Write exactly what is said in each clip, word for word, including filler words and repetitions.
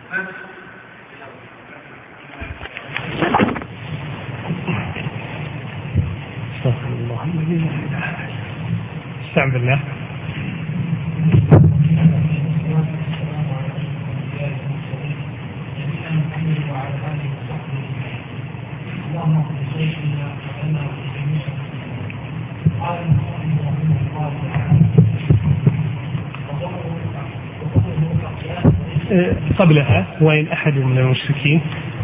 استغفر الله الذي استعن بالله. قبلها وإن أحد من المشركين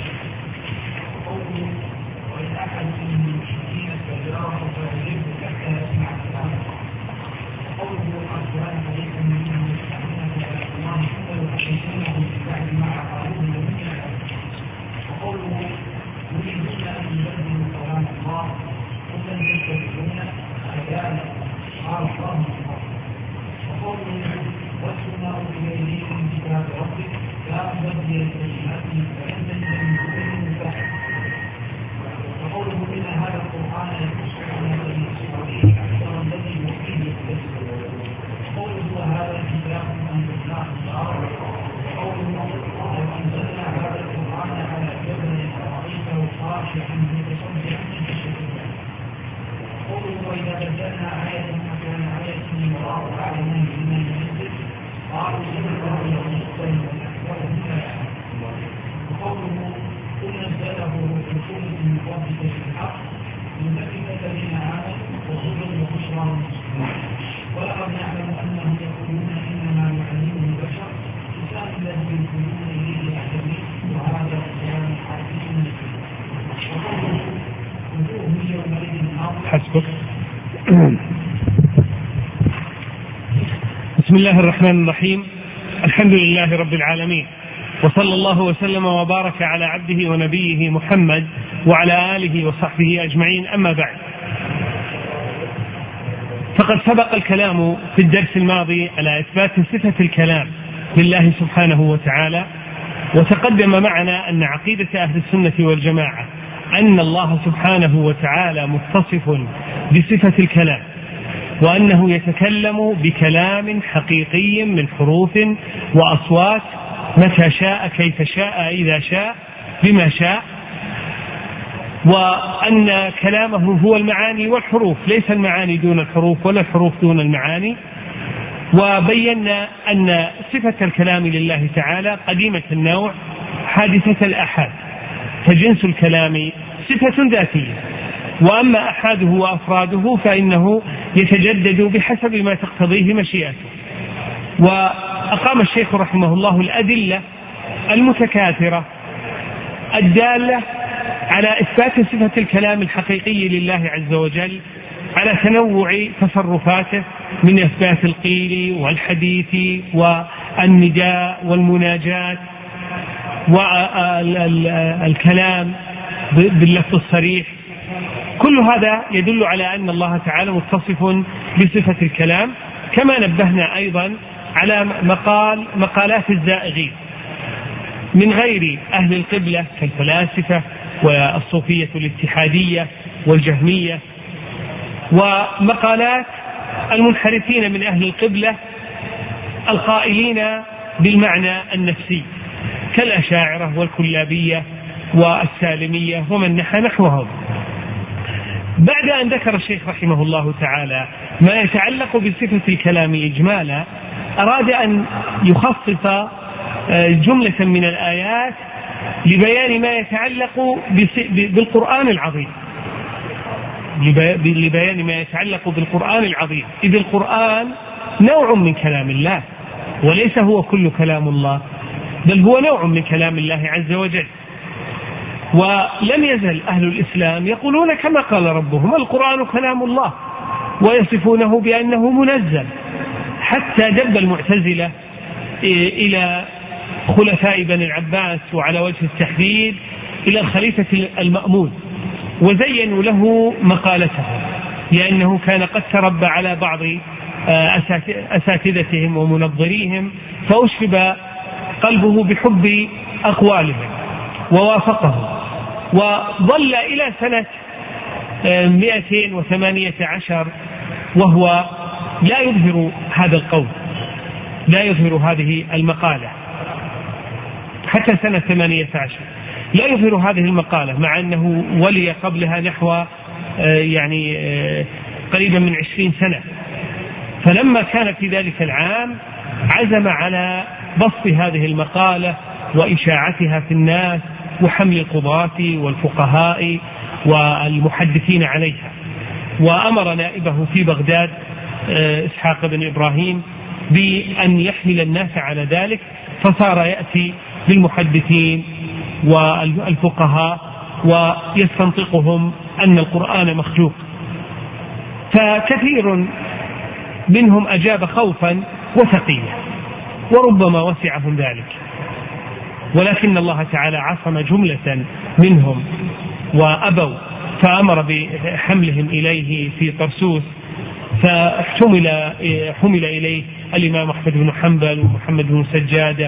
حسبك. بسم الله الرحمن الرحيم. الحمد لله رب العالمين، وصلى الله وسلم وبارك على عبده ونبيه محمد وعلى آله وصحبه أجمعين. أما بعد، فقد سبق الكلام في الدرس الماضي على إثبات صفة الكلام لله سبحانه وتعالى، وتقدم معنا أن عقيدة أهل السنة والجماعة أن الله سبحانه وتعالى متصف بصفة الكلام، وأنه يتكلم بكلام حقيقي من حروف وأصوات متى شاء كيف شاء إذا شاء بما شاء، وأن كلامه هو المعاني والحروف، ليس المعاني دون الحروف ولا الحروف دون المعاني. وبينا أن صفة الكلام لله تعالى قديمة النوع حادثة الآحاد، فجنس الكلام صفة ذاتية، وأما أحاده وأفراده فإنه يتجدد بحسب ما تقتضيه مشيئته. وأقام الشيخ رحمه الله الأدلة المتكاثرة الدالة على إثبات صفة الكلام الحقيقي لله عز وجل على تنوع تصرفاته من إثبات القيل والحديث والنداء والمناجات والكلام باللفظ الصريح. كل هذا يدل على أن الله تعالى متصف بصفة الكلام، كما نبهنا أيضا على مقال مقالات الزائغين من غير أهل القبلة كالفلاسفة والصوفية الاتحادية والجهمية، ومقالات المنحرفين من أهل القبلة القائلين بالمعنى النفسي كالأشاعرة والكلابية والسالمية ومن نحى نحوهم. بعد أن ذكر الشيخ رحمه الله تعالى ما يتعلق بصفة الكلام إجمالا، أراد أن يخصص جملة من الآيات لبيان ما يتعلق بالقرآن العظيم، لبيان ما يتعلق بالقرآن العظيم، إذ القرآن نوع من كلام الله وليس هو كل كلام الله، بل هو نوع من كلام الله عز وجل. ولم يزل أهل الإسلام يقولون كما قال ربهم القرآن كلام الله، ويصفونه بأنه منزل، حتى دب المعتزلة إلى خلفاء بني العباس وعلى وجه التحديد إلى الخليفة المأمون، وزينوا له مقالته لأنه كان قد تربى على بعض أساتذتهم ومنظريهم، فأشرب قلبه بحب أقوالهم ووافقهم، وظل إلى سنة مئتين وثمانية عشر وهو لا يظهر هذا القول، لا يظهر هذه المقالة. حتى سنة ثمانية عشر لا يظهر هذه المقالة، مع أنه ولي قبلها نحو يعني قريبا من عشرين سنة. فلما كان في ذلك العام عزم على بسط هذه المقالة وإشاعتها في الناس وحمل القضاة والفقهاء والمحدثين عليها، وأمر نائبه في بغداد إسحاق بن إبراهيم بأن يحمل الناس على ذلك، فصار يأتي بالمحدثين والفقهاء ويستنطقهم أن القرآن مخلوق. فكثير منهم أجاب خوفا وثقيلا وربما وسعهم ذلك، ولكن الله تعالى عصم جملة منهم وأبوا، فأمر بحملهم إليه في طرسوس، فاحتمل حمل إليه الإمام أحمد بن حنبل ومحمد بن سجادة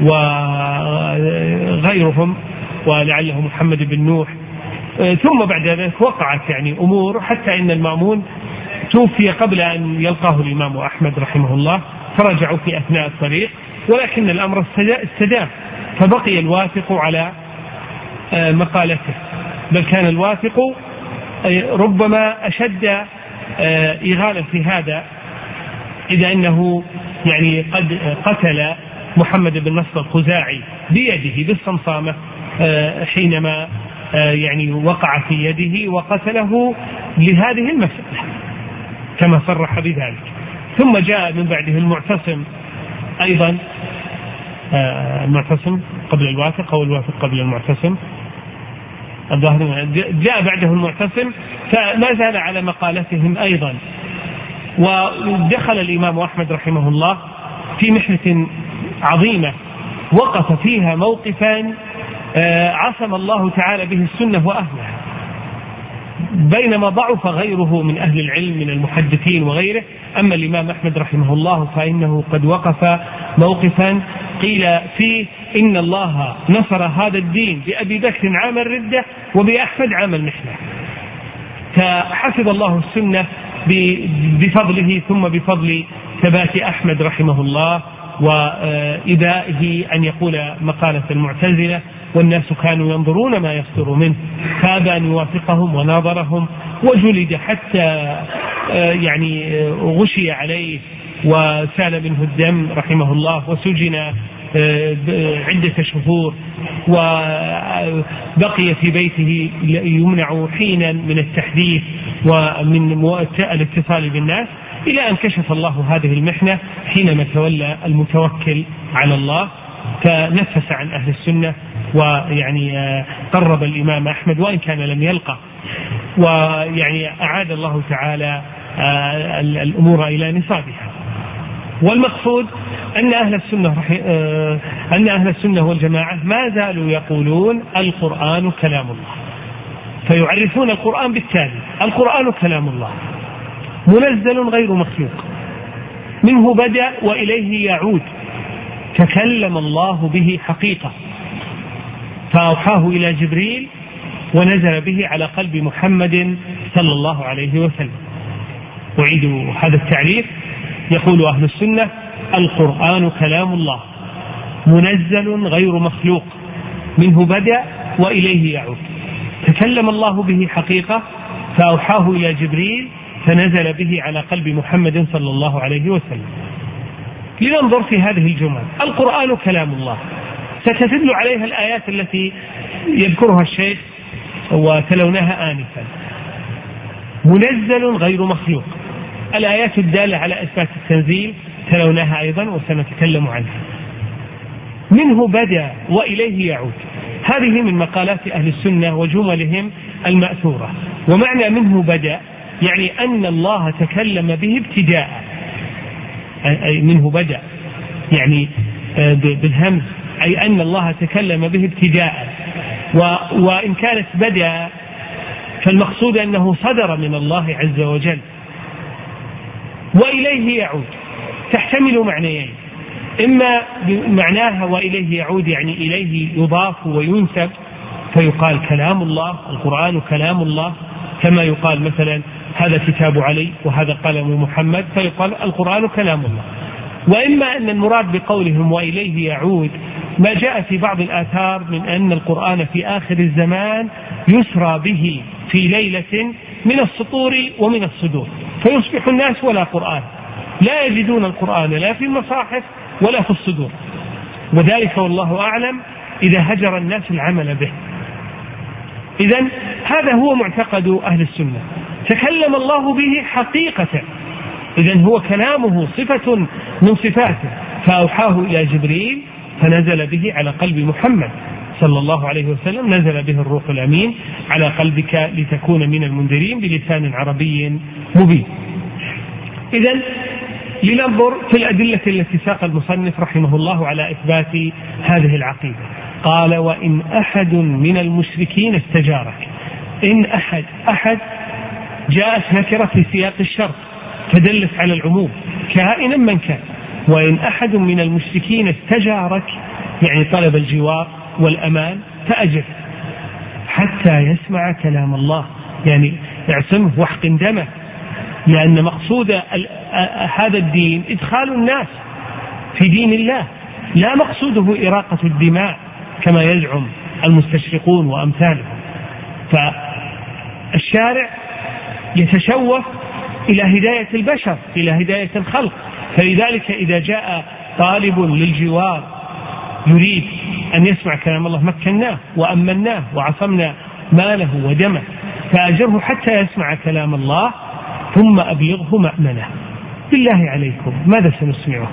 وغيرهم ولعله محمد بن نوح. ثم بعد ذلك وقعت يعني أمور، حتى إن المأمون توفي قبل أن يلقاه الإمام أحمد رحمه الله، فرجعوا في أثناء الطريق، ولكن الأمر استدام، فبقي الواثق على مقالته، بل كان الواثق ربما أشد إغالة في هذا، إذا أنه يعني قد قتل محمد بن نصر الخزاعي بيده بالصمصامة حينما يعني وقع في يده، وقتله لهذه المسألة كما صرح بذلك. ثم جاء من بعده المعتصم أيضا، المعتصم قبل الواثق أو الواثق قبل المعتصم، جاء بعده المعتصم، فما زال على مقالتهم أيضا. ودخل الإمام أحمد رحمه الله في محنة عظيمة وقف فيها موقفا عصم الله تعالى به السنة وأهلها، بينما ضعف غيره من أهل العلم من المحدثين وغيره. أما الإمام أحمد رحمه الله فإنه قد وقف موقفا قيل فيه إن الله نصر هذا الدين بأبي بكر عام الردة وبأحمد عام المحنة، فحفظ الله السنة بفضله ثم بفضل ثبات أحمد رحمه الله وإبائه أن يقول مقالة المعتزلة، والناس كانوا ينظرون ما يصدر منه، فأبى أن يوافقهم وناظرهم وجلد حتى يعني غشي عليه وسال منه الدم رحمه الله، وسجن عدة شهور، وبقي في بيته يمنع حينا من التحديث ومن الاتصال بالناس، إلى أن كشف الله هذه المحنة حينما تولى المتوكل على الله، فنفس عن أهل السنة ويعني قرب الإمام أحمد وإن كان لم يلقى، ويعني أعاد الله تعالى الأمور إلى نصابها. والمقصود أن أهل السنة أن أهل السنة والجماعة ما زالوا يقولون القرآن كلام الله، فيعرفون القرآن بالتالي: القرآن كلام الله منزل غير مخلوق، منه بدأ وإليه يعود، تكلم الله به حقيقة، فأوحاه إلى جبريل ونزل به على قلب محمد صلى الله عليه وسلم. أعيد هذا التعريف: يقول أهل السنة القرآن كلام الله منزل غير مخلوق، منه بدأ وإليه يعود، تكلم الله به حقيقة، فأوحاه إلى جبريل فنزل به على قلب محمد صلى الله عليه وسلم. لننظر في هذه الجمل: القرآن كلام الله، ستدل عليها الآيات التي يذكرها الشيخ وتلوناها آنفا. منزل غير مخلوق، الآيات الدالة على إثبات التنزيل تلوناها أيضا وسنتكلم عنها. منه بدأ وإليه يعود، هذه من مقالات أهل السنة وجملهم المأثورة. ومعنى منه بدأ يعني أن الله تكلم به ابتداء، أي منه بدأ يعني بالهمز، أي أن الله تكلم به ابتداء، وإن كانت بدأ فالمقصود أنه صدر من الله عز وجل. وإليه يعود تحتمل معنيين: إما معناها وإليه يعود يعني إليه يضاف وينسب، فيقال كلام الله، القرآن كلام الله، كما يقال مثلا هذا كتاب علي وهذا قلم محمد، فيقال القرآن كلام الله. وإما أن المراد بقولهم وإليه يعود ما جاء في بعض الآثار من أن القرآن في آخر الزمان يسرى به في ليلة من السطور ومن الصدور، فيصبح الناس ولا قرآن، لا يجدون القرآن لا في المصاحف ولا في الصدور، وذلك والله أعلم إذا هجر الناس العمل به. إذن هذا هو معتقد أهل السنة، تكلم الله به حقيقة، إذن هو كلامه صفة من صفاته، فأوحاه إلى جبريل فنزل به على قلب محمد صلى الله عليه وسلم، نزل به الروح الأمين على قلبك لتكون من المنذرين بلسان عربي مبين. إذن لننظر في الأدلة التي ساق المصنف رحمه الله على إثبات هذه العقيدة. قال: وإن أحد من المشركين استجارك. إن أحد أحد جاءت نكرة في سياق الشرط فدلت على العموم كائنا من كان. وإن أحد من المشركين استجارك يعني طلب الجوار والأمان فأجر حتى يسمع كلام الله، يعني اعصمه واحقن دمه، لأن مقصود هذا الدين إدخال الناس في دين الله، لا مقصوده إراقة الدماء كما يزعم المستشرقون وأمثالهم. فالشارع يتشوف إلى هداية البشر، إلى هداية الخلق، فلذلك إذا جاء طالب للجوار يريد أن يسمع كلام الله مكناه وأمناه وعصمنا ماله ودمه، فأجره حتى يسمع كلام الله ثم أبلغه مأمنه. بالله عليكم ماذا سنسمعه؟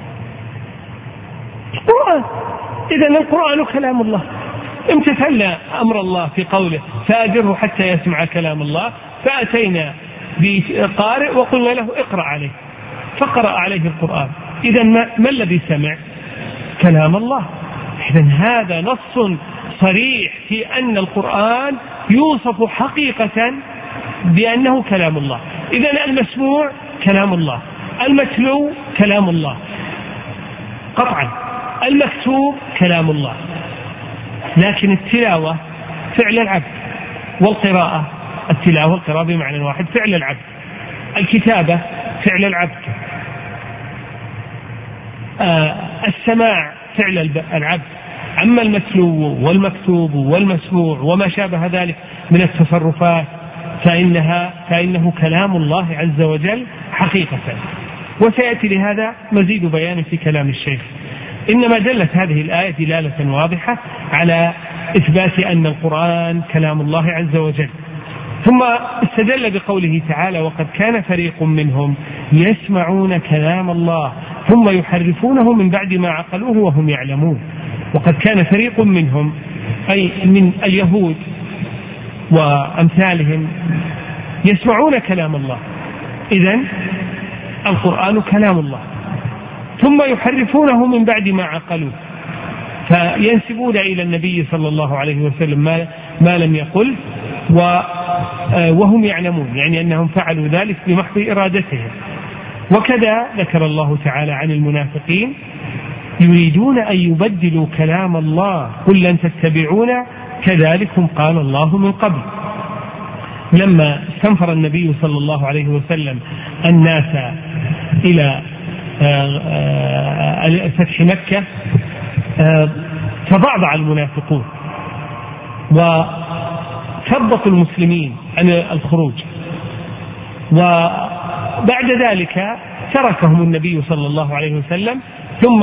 القرآن. إذن القرآن كلام الله، امتثلنا أمر الله في قوله فأجره حتى يسمع كلام الله، فأتينا بقارئ وقلنا له اقرأ عليه فقرأ عليه القرآن. إذن ما, ما الذي سمع؟ كلام الله. إذن هذا نص صريح في أن القرآن يوصف حقيقة بأنه كلام الله. إذن المسموع كلام الله، المتلو كلام الله قطعا، المكتوب كلام الله، لكن التلاوة فعل العبد، والقراءة التلاوة القراءة بمعنى واحد فعل العبد، الكتابة فعل العبد، آه السماع فعل العبد. أما المتلو والمكتوب والمسموع وما شابه ذلك من التصرفات فإنها فإنه كلام الله عز وجل حقيقة. وسيأتي لهذا مزيد بيان في كلام الشيخ. إنما دلت هذه الآية دلالة واضحة على إثبات أن القرآن كلام الله عز وجل. ثم استدل بقوله تعالى: وقد كان فريق منهم يسمعون كلام الله ثم يحرفونه من بعد ما عقلوه وهم يعلمون. وقد كان فريق منهم أي من اليهود وأمثالهم يسمعون كلام الله، إذن القرآن كلام الله، ثم يحرفونه من بعد ما عقلوه، فينسبون إلى النبي صلى الله عليه وسلم ما, ما لم يقل وهم يعلمون، يعني أنهم فعلوا ذلك بمحض إرادتهم. وكذا ذكر الله تعالى عن المنافقين: يريدون أن يبدلوا كلام الله قل لن تتبعون كذلكم قال الله من قبل. لما استنفر النبي صلى الله عليه وسلم الناس إلى فتح مكة تضعضع المنافقون وثبطوا المسلمين عن الخروج، وبعد ذلك تركهم النبي صلى الله عليه وسلم، ثم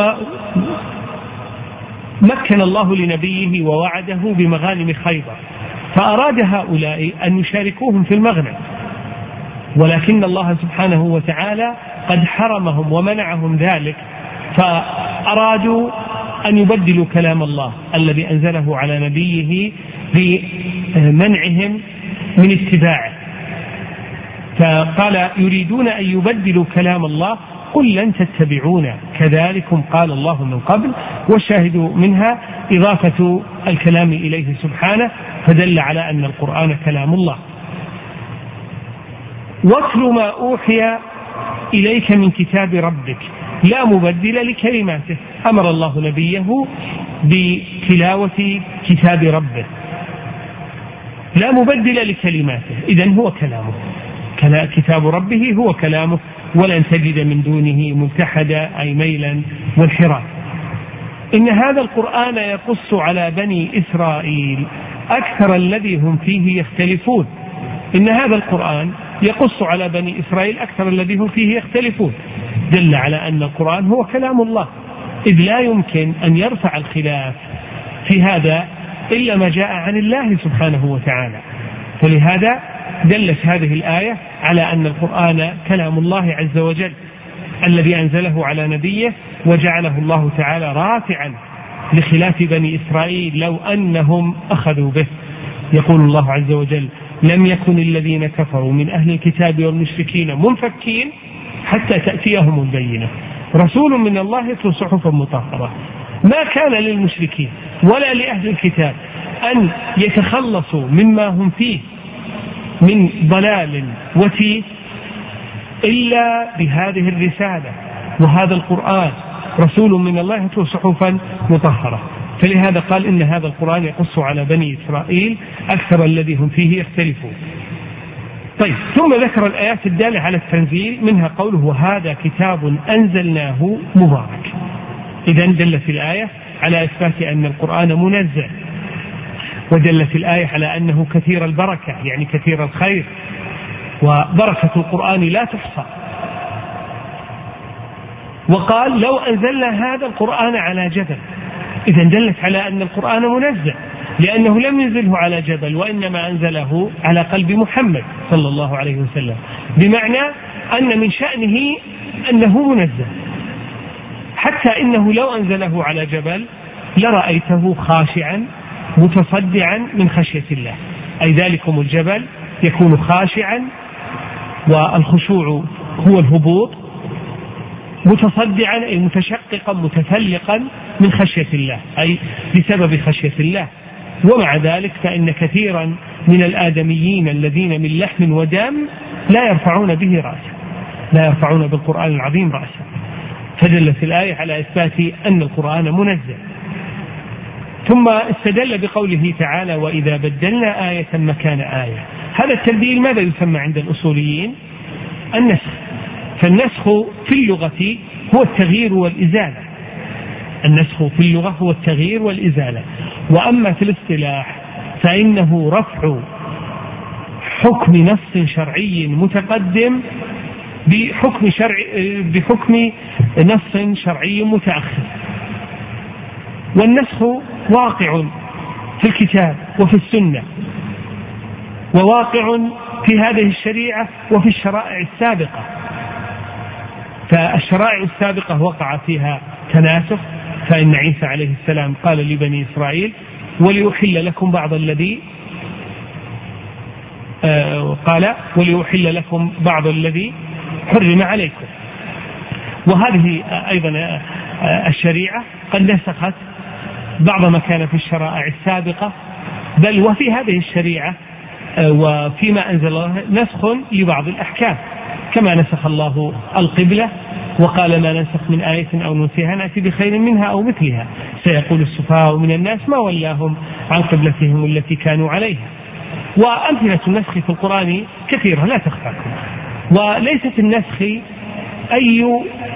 مكن الله لنبيه ووعده بمغانم خيبر، فأراد هؤلاء أن يشاركوهم في المغنم، ولكن الله سبحانه وتعالى قد حرمهم ومنعهم ذلك، فأرادوا أن يبدلوا كلام الله الذي أنزله على نبيه بمنعهم من اتباعه. فقال: يريدون أن يبدلوا كلام الله قل لن تتبعونا كذلكم قال الله من قبل. والشاهد منها إضافة الكلام إليه سبحانه، فدل على أن القرآن كلام الله. واتل ما أوحي إليك من كتاب ربك لا مبدل لكلماته. أمر الله نبيه بتلاوة كتاب ربه لا مبدل لكلماته، إذن هو كلامه، كتاب ربه هو كلامه، ولن تجد من دونه ملتحدا أي ميلا وانحراف. إن هذا القرآن يقص على بني إسرائيل أكثر الذي هم فيه يختلفون. إن هذا القرآن يقص على بني إسرائيل أكثر الذي هم فيه يختلفون، دل على أن القرآن هو كلام الله، إذ لا يمكن أن يرفع الخلاف في هذا إلا ما جاء عن الله سبحانه وتعالى. فلهذا دلت هذه الآية على أن القرآن كلام الله عز وجل الذي أنزله على نبيه وجعله الله تعالى رافعا لخلاف بني إسرائيل لو أنهم أخذوا به. يقول الله عز وجل: لم يكن الذين كفروا من أهل الكتاب والمشركين منفكين حتى تأتيهم البينة رسول من الله يتلو صحفا مطهرة. ما كان للمشركين ولا لأهل الكتاب أن يتخلصوا مما هم فيه من ضلال وتيه إلا بهذه الرسالة وهذا القرآن رسول من الله يتلو صحفا مطهرة. فلهذا قال إن هذا القرآن يقص على بني إسرائيل أكثر الذي هم فيه يختلفون. طيب، ثم ذكر الآيات الدالة على التنزيل، منها قوله: وهذا كتاب أنزلناه مبارك. إذن دلت الآية على إثبات أن القرآن منزل، ودلت الآية على أنه كثير البركة يعني كثير الخير، وبركة القرآن لا تحصى. وقال: لو أنزلنا هذا القرآن على جبل. إذن دلت على أن القرآن منزل، لأنه لم ينزله على جبل وإنما أنزله على قلب محمد صلى الله عليه وسلم، بمعنى أن من شأنه أنه منزل، حتى إنه لو أنزله على جبل لرأيته خاشعا متصدعا من خشية الله، أي ذلكم الجبل يكون خاشعا، والخشوع هو الهبوط، متصدعا أي متشققا متفلقا من خشية الله، أي بسبب خشية الله. ومع ذلك فإن كثيرا من الآدميين الذين من لحم ودم لا يرفعون به رأسا، لا يرفعون بالقرآن العظيم رأسا. فدلت الآية على إثبات أن القرآن منزل. ثم استدل بقوله تعالى: وإذا بدلنا آية مكان آية. هذا التبديل ماذا يسمى عند الأصوليين؟ النسخ. فالنسخ في اللغة هو التغيير والإزالة. النسخ في اللغة هو التغيير والإزالة. وأما في الاصطلاح فإنه رفع حكم نص شرعي متقدم بحكم شرع بحكم نص شرعي متأخر. والنسخ واقع في الكتاب وفي السنة، وواقع في هذه الشريعة وفي الشرائع السابقة. فالشرائع السابقة وقع فيها تناسخ، فإن عيسى عليه السلام قال لبني إسرائيل: وليحل لكم بعض الذي آه قال وليحل لكم بعض الذي حرم عليكم. وهذه أيضا الشريعة قد نسخت بعض ما كان في الشرائع السابقة، بل وفي هذه الشريعة وفيما أنزل الله نسخ لبعض الأحكام، كما نسخ الله القبلة وقال: ما ننسخ من آية أو ننسها نأتي بخير منها أو مثلها، سيقول السفهاء من الناس ما ولاهم عن قبلتهم التي كانوا عليها. وأمثلة النسخ في القرآن كثيرة لا تخفاكم. وليست النسخ أي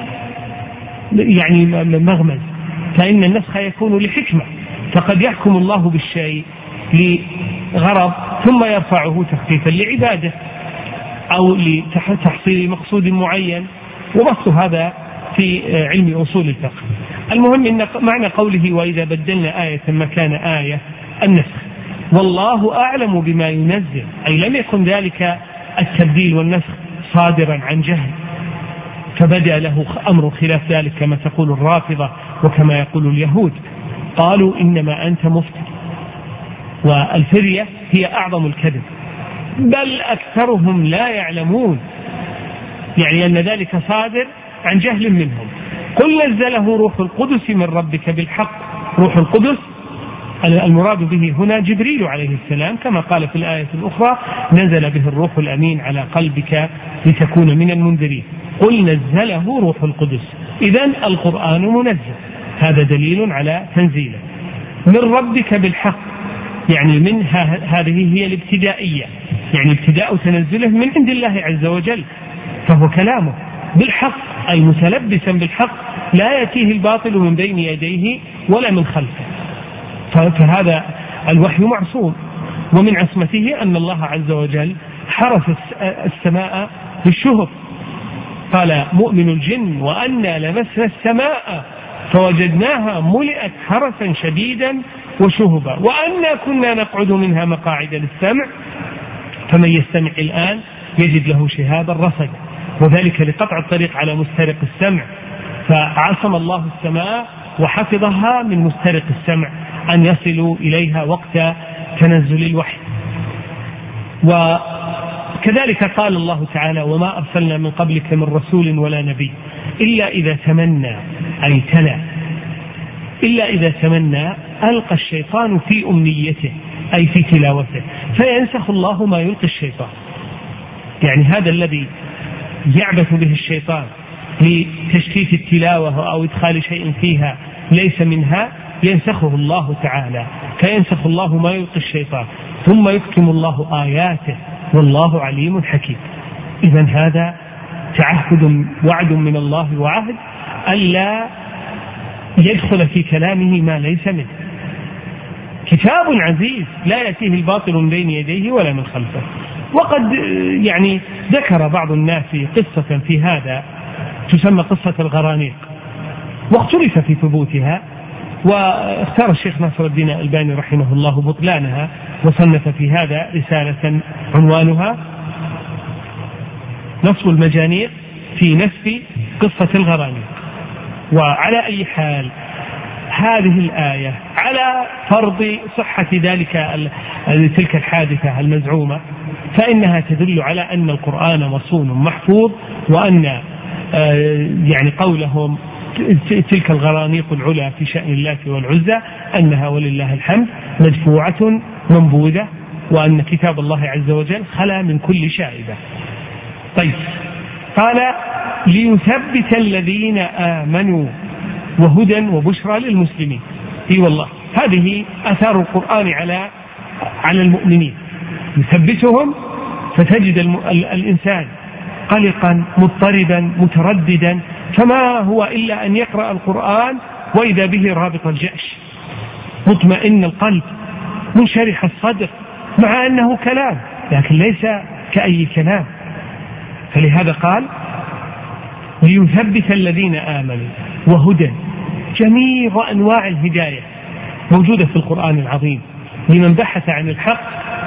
يعني مغمز، فإن النسخ يكون لحكمة، فقد يحكم الله بالشيء لغرض ثم يرفعه تخفيفا لعباده أو لتحصيل مقصود معين، وبسط هذا في علم أصول الفقه. المهم إن معنى قوله: وإذا بدلنا آية مكان آية النسخ، والله أعلم بما ينزل، أي لم يكن ذلك التبديل والنسخ صادرا عن جهل فبدأ له أمر خلاف ذلك كما تقول الرافضة وكما يقول اليهود، قالوا إنما أنت مفتر. والفرية هي أعظم الكذب، بل أكثرهم لا يعلمون، يعني أن ذلك صادر عن جهل منهم. قل نزله روح القدس من ربك بالحق. روح القدس المراد به هنا جبريل عليه السلام، كما قال في الآية الأخرى: نزل به الروح الأمين على قلبك لتكون من المنذرين. قل نزله روح القدس. إذن القرآن منزل، هذا دليل على تنزيله من ربك بالحق، يعني من هذه هي الابتدائية، يعني ابتداء تنزله من عند الله عز وجل، فهو كلامه بالحق أي متلبسا بالحق لا يأتيه الباطل من بين يديه ولا من خلفه. فهذا الوحي معصوم، ومن عصمته أن الله عز وجل حرس السماء بالشهب. قال مؤمن الجن وأنا لمسنا السماء فوجدناها ملئت حرسا شديدا وشهبا وأنا كنا نقعد منها مقاعد للسمع فمن يستمع الآن يجد له شهابا رصدا، وذلك لقطع الطريق على مسترق السمع، فعصم الله السماء وحفظها من مسترق السمع أن يصلوا إليها وقت تنزل الوحي. وكذلك قال الله تعالى وما أرسلنا من قبلك من رسول ولا نبي إلا إذا تمنى أي تلا إلا إذا تمنى ألقى الشيطان في أمنيته أي في تلاوته فينسخ الله ما يلقي الشيطان. يعني هذا الذي يعبث به الشيطان لتشتيت التلاوة أو إدخال شيء فيها ليس منها ينسخه الله تعالى، فينسخ الله ما يلقي الشيطان ثم يكتم الله آياته والله عليم حكيم. إذن هذا تعهد وعد من الله وعهد ألا يدخل في كلامه ما ليس منه. كتاب عزيز لا يأتيه الباطل من بين يديه ولا من خلفه. وقد يعني ذكر بعض الناس قصة في هذا تسمى قصة الغرانيق، واختلف في ثبوتها، واختار الشيخ ناصر الدين الألباني رحمه الله بطلانها وصنف في هذا رسالة عنوانها نصب المجانيق في نسف قصة الغرانيق. وعلى أي حال هذه الآية على فرض صحة ذلك تلك الحادثة المزعومة فإنها تدل على أن القرآن مصون محفوظ، وأن يعني قولهم تلك الغرانيق العلا في شأن الله والعزى أنها ولله الحمد مدفوعة منبوذة، وأن كتاب الله عز وجل خلا من كل شائبة. طيب قال ليثبت الذين آمنوا وهدى وبشرى للمسلمين. اي والله هذه أثار القرآن على على المؤمنين، يثبتهم فتجد الإنسان قلقا مضطربا مترددا، فما هو إلا أن يقرأ القرآن وإذا به رابط الجأش مطمئن القلب منشرح الصدر، مع أنه كلام لكن ليس كأي كلام. فلهذا قال ليثبت الذين آمنوا وهدى، جميع أنواع الهداية موجودة في القرآن العظيم لمن بحث عن الحق.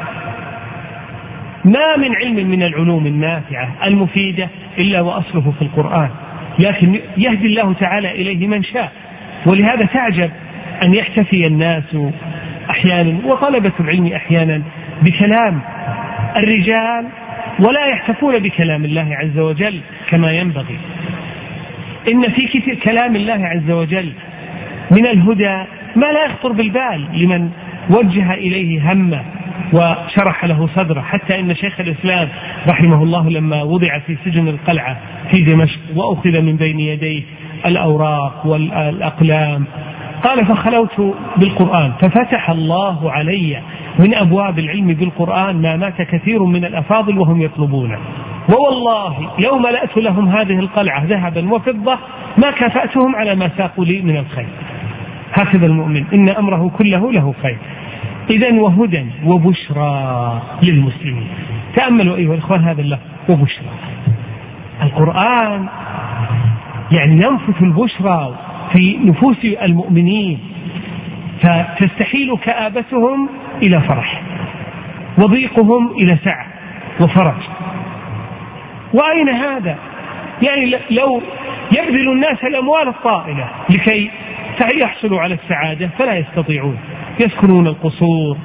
ما من علم من العلوم النافعة المفيدة إلا وأصله في القرآن، لكن يهدي الله تعالى إليه من شاء. ولهذا تعجب أن يحتفي الناس أحيانا وطلبة العلم أحيانا بكلام الرجال ولا يحتفون بكلام الله عز وجل كما ينبغي. إن في كلام الله عز وجل من الهدى ما لا يخطر بالبال لمن وجه إليه همه وشرح له صدره، حتى إن شيخ الإسلام رحمه الله لما وضع في سجن القلعة في دمشق وأخذ من بين يديه الأوراق والأقلام قال فخلوت بالقرآن ففتح الله علي من أبواب العلم بالقرآن ما مات كثير من الأفاضل وهم يطلبونه، ووالله لو ملأت لهم هذه القلعة ذهبا وفضة ما كفأتهم على ما ساقوا لي من الخير. هكذا المؤمن إن أمره كله له خير. إذن وهدى وبشرى للمسلمين. تأملوا أيها الأخوان هذا الله وبشرى. القرآن يعني ينفث البشرى في نفوس المؤمنين فتستحيل كآبتهم إلى فرح وضيقهم إلى سعة وفرج. وأين هذا؟ يعني لو يبذل الناس الأموال الطائلة لكي يحصلوا على السعادة فلا يستطيعون، يسكنون القصور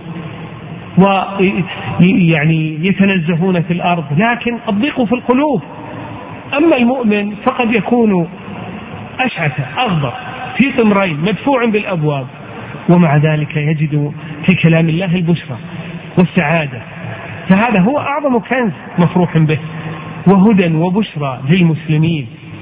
ويعني يتنزهون في الأرض، لكن الضيق في القلوب. أما المؤمن فقد يكون أشعث أغبر في طمرين مدفوع بالأبواب، ومع ذلك يجد في كلام الله البشرى والسعادة. فهذا هو أعظم كنز مفروح به، وهدى وبشرى للمسلمين.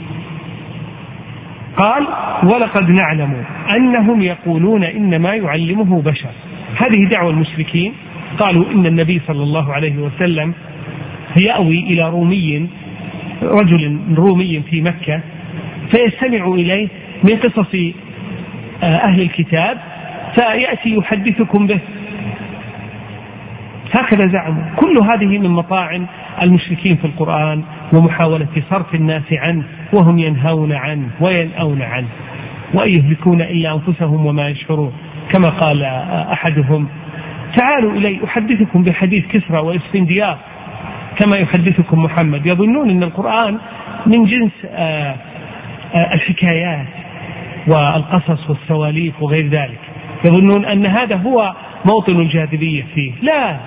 قال ولقد نعلم أنهم يقولون إنما يعلمه بشر. هذه دعوة المشركين، قالوا إن النبي صلى الله عليه وسلم يأوي إلى رومي رجل رومي في مكة فيستمع إليه من قصص أهل الكتاب فيأتي يحدثكم به. هكذا زعموا. كل هذه من مطاعن المشركين في القرآن ومحاولة صرف الناس عنه، وهم ينهون عنه وينأون عنه، وإن يهلكون إلا أنفسهم وما يشعرون، كما قال أحدهم: تعالوا إلي أحدثكم بحديث كسرى وإسفنديار كما يحدثكم محمد. يظنون أن القرآن من جنس الحكايات والقصص والسواليف وغير ذلك، يظنون أن هذا هو موطن الجاذبية فيه. لا،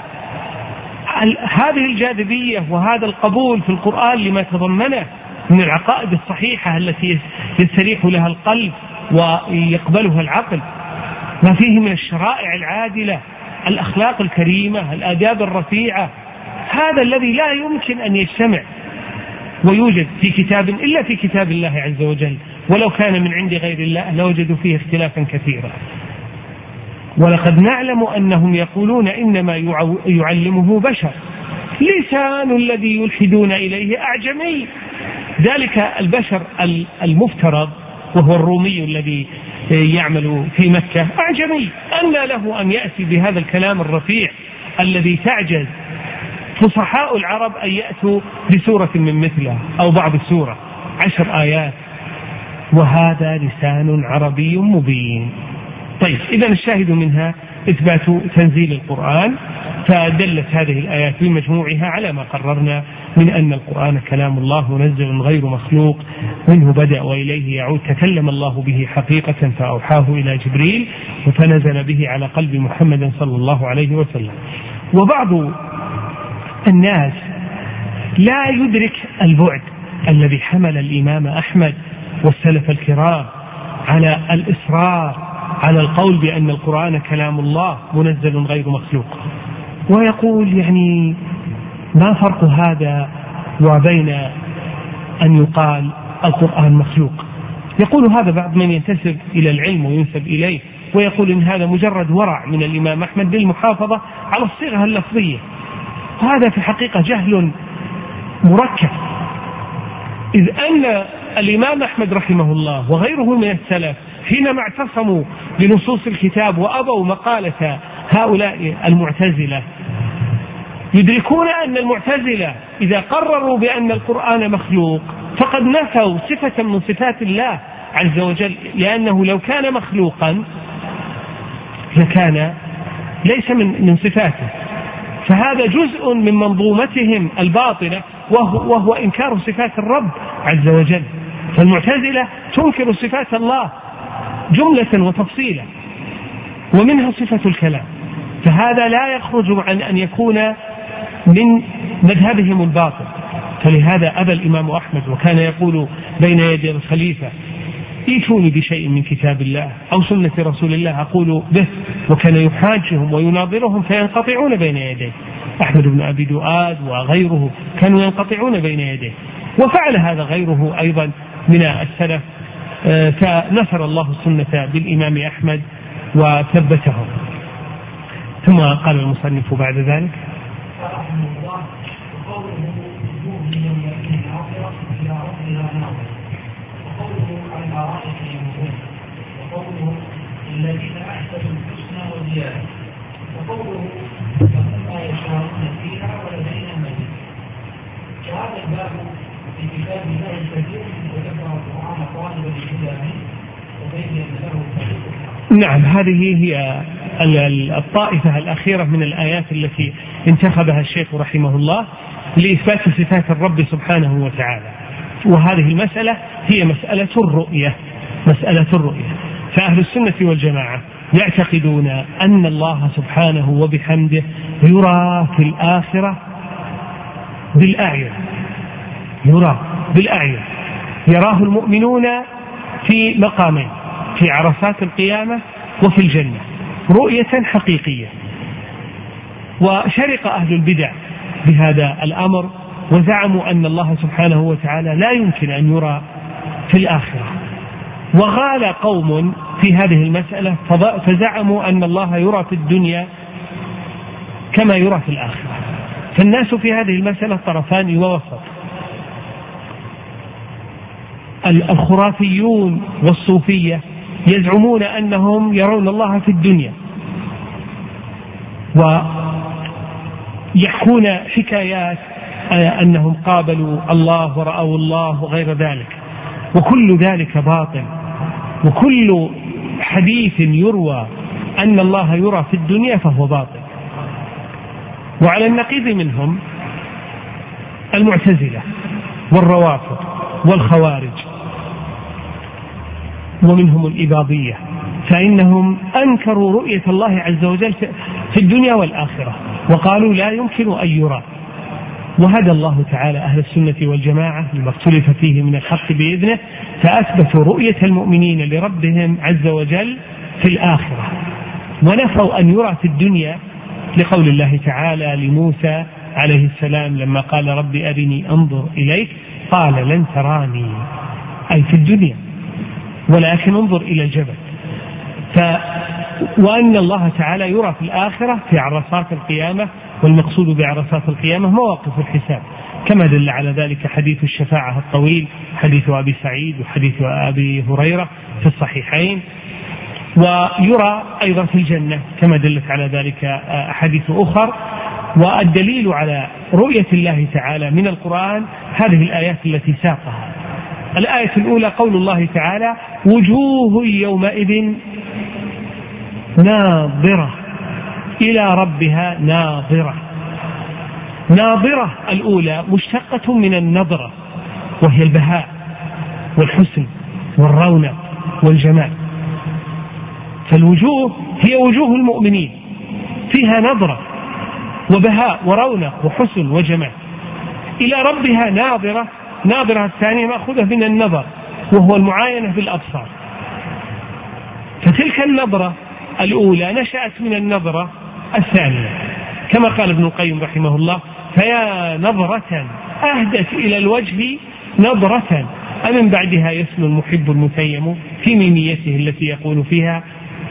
هذه الجاذبية وهذا القبول في القرآن لما تضمنه من العقائد الصحيحة التي يستريح لها القلب ويقبلها العقل، ما فيه من الشرائع العادلة، الأخلاق الكريمة، الآداب الرفيعة، هذا الذي لا يمكن أن يجتمع ويوجد في كتاب إلا في كتاب الله عز وجل، ولو كان من عند غير الله لوجدوا فيه اختلافا كثيرا. ولقد نعلم أنهم يقولون إنما يعلمه بشر، لسان الذي يلحدون إليه أعجمي. ذلك البشر المفترض وهو الرومي الذي يعمل في مكة أعجمي، أن له أن يأتي بهذا الكلام الرفيع الذي تعجز فصحاء العرب أن يأتوا بسورة من مثله أو بعض السورة عشر آيات، وهذا لسان عربي مبين. طيب، إذا الشاهد منها إثبات تنزيل القرآن، فدلت هذه الآيات بمجموعها على ما قررنا من أن القرآن كلام الله منزل غير مخلوق، منه بدأ وإليه يعود، تكلم الله به حقيقة فأوحاه إلى جبريل فنزل به على قلب محمد صلى الله عليه وسلم. وبعض الناس لا يدرك البعد الذي حمل الإمام أحمد والسلف الكرام على الإصرار على القول بأن القرآن كلام الله منزل غير مخلوق، ويقول يعني ما فرق هذا وبين أن يقال القرآن مخلوق؟ يقول هذا بعض من ينتسب إلى العلم وينسب إليه، ويقول إن هذا مجرد ورع من الإمام أحمد بالمحافظة على الصيغة اللفظية. هذا في حقيقة جهل مركب، إذ أن الإمام أحمد رحمه الله وغيره من السلف حينما اعتصموا بنصوص الكتاب وأبوا مقالة هؤلاء المعتزلة، يدركون أن المعتزلة إذا قرروا بأن القرآن مخلوق فقد نفوا صفة من صفات الله عز وجل، لأنه لو كان مخلوقا لكان ليس من من صفاته، فهذا جزء من منظومتهم الباطلة، وهو, وهو إنكار صفات الرب عز وجل. فالمعتزلة تنكر صفات الله جملة وتفصيلا، ومنها صفة الكلام، فهذا لا يخرج عن أن يكون من مذهبهم الباطل. فلهذا أبى الإمام أحمد وكان يقول بين يدي الخليفة: ائتوني بشيء من كتاب الله أو سنة رسول الله أقول به، وكان يحاجهم ويناظرهم فينقطعون بين يديه. أحمد بن أبي دؤاد وغيره كانوا ينقطعون بين يديه، وفعل هذا غيره أيضا من السلف، فنصر الله السنة بالإمام أحمد وثبته. ثم قال المصنف بعد ذلك: الذين أحسنوا الحسنى وزيادة، وقوله لهم ما يشاءون فيها ولدينا مزيد. وهذا الباب في كتاب الله الكثير وذكر القرآن طالبا للهدى منه وبين له طريق. نعم، هذه هي الطائفة الأخيرة من الآيات التي انتخبها الشيخ رحمه الله لإثبات صفات الرب سبحانه وتعالى. وهذه المسألة هي مسألة الرؤية، مسألة الرؤية. فأهل السنة والجماعة يعتقدون أن الله سبحانه وبحمده يرى في الآخرة بالأعين، يرى بالأعين، يراه المؤمنون في مقامين: في عرصات القيامة وفي الجنة، رؤية حقيقية. وشرق أهل البدع بهذا الأمر وزعموا أن الله سبحانه وتعالى لا يمكن أن يرى في الآخرة، وغال قوم في هذه المسألة فزعموا أن الله يرى في الدنيا كما يرى في الآخرة. فالناس في هذه المسألة طرفان ووسط. الخرافيون والصوفية يزعمون أنهم يرون الله في الدنيا، ويحكون حكايات أنهم قابلوا الله ورأوا الله وغير ذلك، وكل ذلك باطل. وكل حديث يروى أن الله يرى في الدنيا فهو باطل. وعلى النقيض منهم المعتزلة والروافض والخوارج، ومنهم الإباضية، فإنهم أنكروا رؤية الله عز وجل في الدنيا والآخرة، وقالوا لا يمكن أن يرى. وهدى الله تعالى أهل السنة والجماعة لما اختلف فيه من الحق بإذنه، فأثبتوا رؤية المؤمنين لربهم عز وجل في الآخرة، ونفوا أن يرى في الدنيا لقول الله تعالى لموسى عليه السلام لما قال رب أرني أنظر إليك، قال لن تراني، أي في الدنيا، ولكن انظر إلى الجبل. ف وأن الله تعالى يرى في الآخرة في عرصات القيامة، والمقصود بعرصات القيامة مواقف الحساب، كما دل على ذلك حديث الشفاعة الطويل، حديث أبي سعيد وحديث أبي هريرة في الصحيحين. ويرى أيضا في الجنة كما دلت على ذلك أحاديث أخر. والدليل على رؤية الله تعالى من القرآن هذه الآيات التي ساقها. الآية الأولى قول الله تعالى وجوه يومئذ ناظرة إلى ربها ناظرة. ناظرة الأولى مشتقة من النظرة، وهي البهاء والحسن والرونق والجمال. فالوجوه هي وجوه المؤمنين فيها نظرة وبهاء ورونق وحسن وجمال. إلى ربها ناظرة، ناظرة الثانية مأخوذة من النظر وهو المعاينة بالأبصار. فتلك النظرة الأولى نشأت من النظرة الثانية، كما قال ابن القيم رحمه الله فيا نظرة أهدت إلى الوجه نظرة أمن بعدها يسلو المحب المتيم في ميميته التي يقول فيها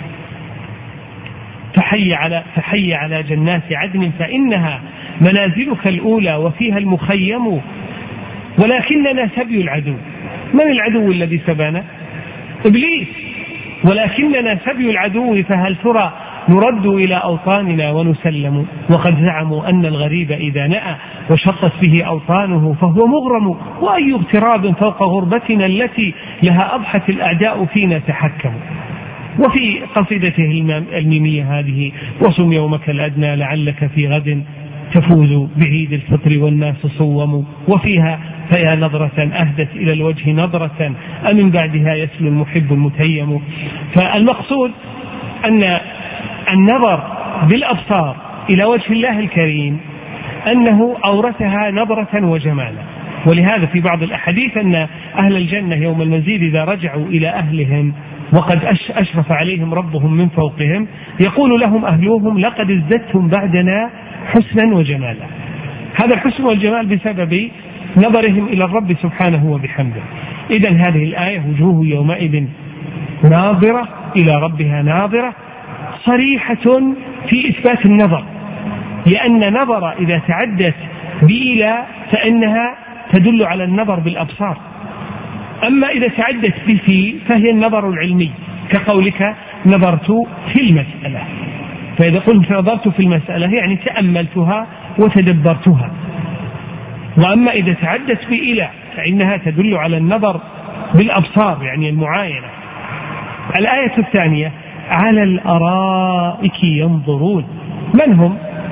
فحي على, فحي على جنات عدن فإنها منازلك الأولى وفيها المخيم ولكننا سبي العدو. من العدو الذي سبانا؟ إبليس. ولكننا سبي العدو فهل ترى نرد إلى أوطاننا ونسلم وقد زعموا أن الغريب إذا نأى وشطت به أوطانه فهو مغرم وأي اغتراب فوق غربتنا التي لها أضحت الأعداء فينا تحكم. وفي قصيدته الميمية هذه وصم يومك الأدنى لعلك في غد تفوز بعيد الفطر والناس صوم، وفيها فيا نظرة أهدت إلى الوجه نظرة أمن بعدها يسلو المحب المتيم. فالمقصود أن النظر بالأبصار إلى وجه الله الكريم أنه أورثها نظرة وجمالا. ولهذا في بعض الأحاديث أن أهل الجنة يوم المزيد إذا رجعوا إلى أهلهم وقد أشرف عليهم ربهم من فوقهم يقول لهم أهلوهم لقد ازددتم بعدنا حسنا وجمالا. هذا الحسن والجمال بسبب نظرهم إلى الرب سبحانه وبحمده. إذن هذه الآية وجوه يومئذ ناظرة إلى ربها ناظرة صريحة في إثبات النظر، لأن نظر إذا تعدت بإلى فإنها تدل على النظر بالأبصار، أما إذا تعدت بفي فهي النظر العلمي كقولك نظرت في المسألة. فإذا قلت نظرت في المسألة يعني تأملتها وتدبرتها. وأما إذا تعدت بإلى فإنها تدل على النظر بالأبصار يعني المعاينة. الآية الثانية على الأرائك ينظرون. من هم؟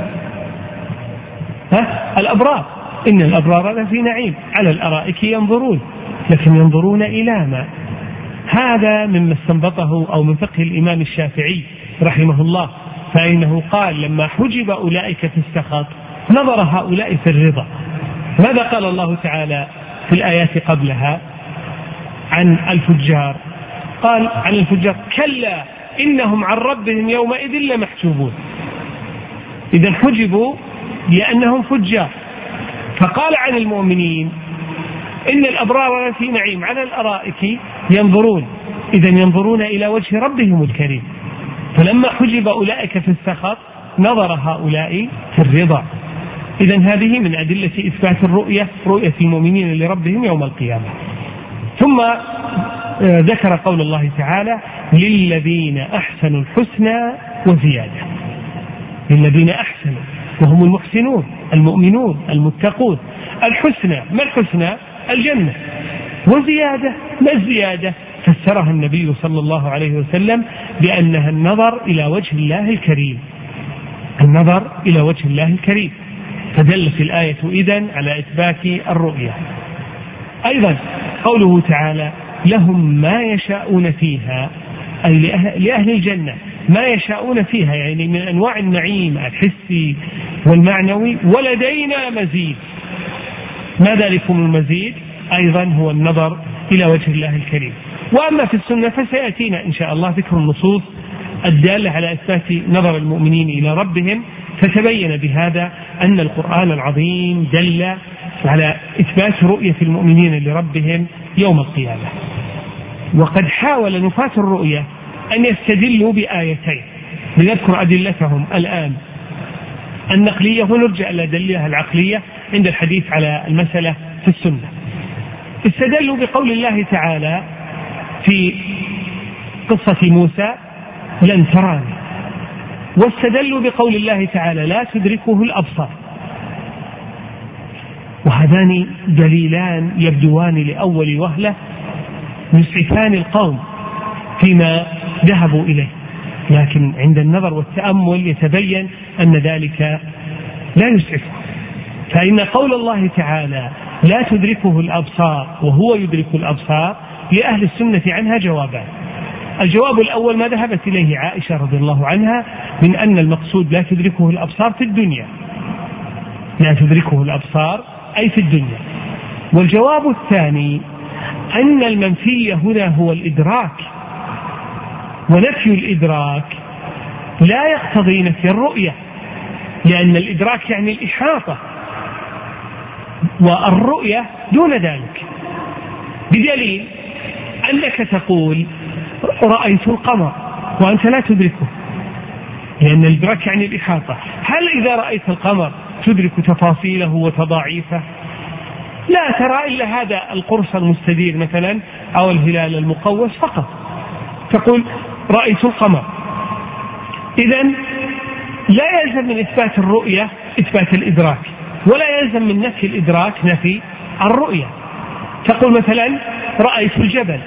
ها؟ الأبرار. إن الأبرار لفي نعيم على الأرائك ينظرون، لكن ينظرون إلى ما؟ هذا مما استنبطه أو من فقه الإمام الشافعي رحمه الله، فإنه قال لما حجب أولئك في السخط نظر هؤلاء في الرضا. ماذا قال الله تعالى في الآيات قبلها عن الفجار؟ قال عن الفجار كلا إنهم عن ربهم يومئذ لمحجوبون. إذا حجبوا لأنهم فجار. فقال عن المؤمنين إن الأبرار في نعيم على الأرائك ينظرون، إذا ينظرون إلى وجه ربهم الكريم. فلما حجب أولئك في السخط نظر هؤلاء في الرضا. إذن هذه من أدلة إثبات الرؤية، رؤية المؤمنين لربهم يوم القيامة. ثم ذكر قول الله تعالى للذين أحسنوا الحسنى وزيادة. للذين أحسنوا وهم المحسنون المؤمنون المتقون. الحسنى، ما الحسنى؟ الجنة. وزيادة، ما الزيادة؟ فسرها النبي صلى الله عليه وسلم بأنها النظر إلى وجه الله الكريم. النظر إلى وجه الله الكريم. فدلت الآية إذن على إثبات الرؤية. أيضا قوله تعالى لهم ما يشاءون فيها، أي لأهل الجنة ما يشاءون فيها، يعني من أنواع النعيم الحسي والمعنوي. ولدينا مزيد. ما ذلكم المزيد؟ أيضا هو النظر إلى وجه الله الكريم. وأما في السنة فسيأتينا إن شاء الله ذكر النصوص الدالة على إثبات نظر المؤمنين إلى ربهم، فتبين بهذا أن القرآن العظيم دل على إثبات رؤية المؤمنين لربهم يوم القيامة. وقد حاول نفاة الرؤية أن يستدلوا بآيتين، لنذكر أدلتهم الآن النقلية ونرجع إلى دليلها العقلية عند الحديث على المسألة في السنة. استدلوا بقول الله تعالى في قصة موسى لن تراني، واستدلوا بقول الله تعالى لا تدركه الأبصار. وهذان دليلان يبدوان لأول وهلة يسعفان القوم فيما ذهبوا إليه، لكن عند النظر والتأمل يتبين أن ذلك لا يسعفه. فإن قول الله تعالى لا تدركه الأبصار وهو يدرك الأبصار لأهل السنة عنها جوابان. الجواب الأول ما ذهبت إليه عائشة رضي الله عنها من أن المقصود لا تدركه الأبصار في الدنيا، لا تدركه الأبصار أي في الدنيا. والجواب الثاني أن المنفي هنا هو الإدراك، ونفي الإدراك لا يقتضي نفي الرؤية، لأن الإدراك يعني الإحاطة، والرؤية دون ذلك. بدليل أنك تقول رأيت القمر وأنت لا تدركه، لأن الإدراك يعني الإحاطة. هل إذا رأيت القمر تدرك تفاصيله وتضاعيفه؟ لا ترى إلا هذا القرص المستدير مثلا أو الهلال المقوس فقط، تقول رأيت القمر. إذن لا يلزم من إثبات الرؤية إثبات الإدراك، ولا يلزم من نفي الإدراك نفي الرؤية. تقول مثلا رأيت الجبل،